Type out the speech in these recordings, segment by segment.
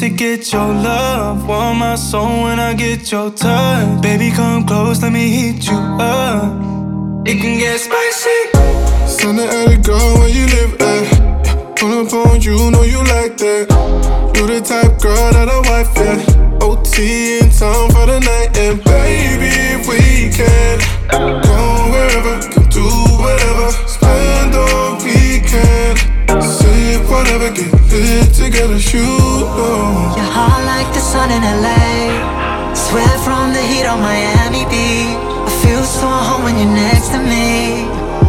to get your love. Warm my soul when I get your touch. Baby, come close, let me heat you up. It can get spicy. Send it at a girl where you live at. Pull up on you, know you like that. You the type girl that I wife, yeah. OT in town for the night. And baby, if we can go wherever, can do whatever. Spend all weekend, sip whatever, get lit together, you know. You're hot like the sun in LA. Sweat from the heat on Miami Beach. I feel so home when you're next to me.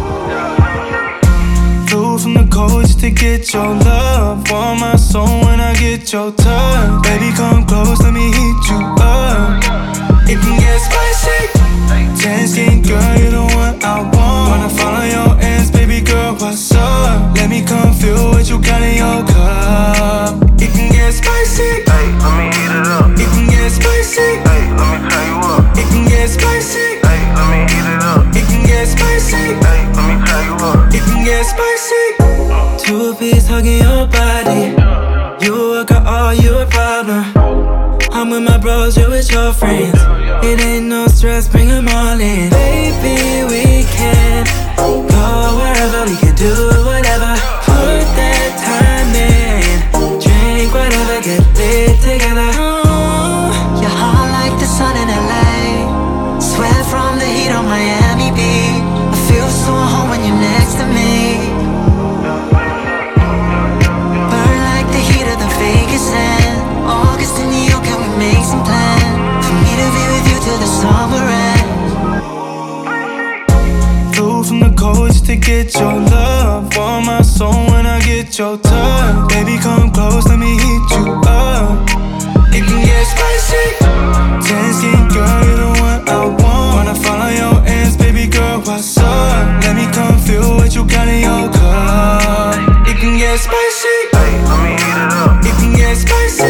Flew from the cold just to get your love. Warm my soul when I get your touch. Baby, come close, let me heat you up. It can get spicy. Tan skin girl, you're the one I want. Wanna follow your ends, baby girl, what's up? Let me come feel what you got in your cup. It can get spicy. Hey, let me heat it up. It can get spicy. Hey, let me turn you up. It can get spicy. Hey, let me heat it up. It can get spicy. Hey, let me turn you up. It can get spicy. Two-piece hugging your body. You work out all you a problem. I'm with my bros, you're with your friends. It ain't no stress, bring them all in. Baby, we can go wherever, we can do whatever. Put that time in, drink whatever, get lit together. You're hot like the sun in LA. Sweat from the heat on Miami Beach. I feel so home when you're next to me. Burn like the heat of the Vegas sand. August in New York, can we make some plans? For me to be with you till the summer ends. Flew from the cold just to get your love. Warm my soul when I get your touch. Baby, come close, let me heat you up. It can get spicy. Tan skin girl, you're the one I want. Wanna follow your ends, baby girl, what's up? Let me come feel what you got in your cup. It can get spicy. Hey, let me heat it up. It can get spicy.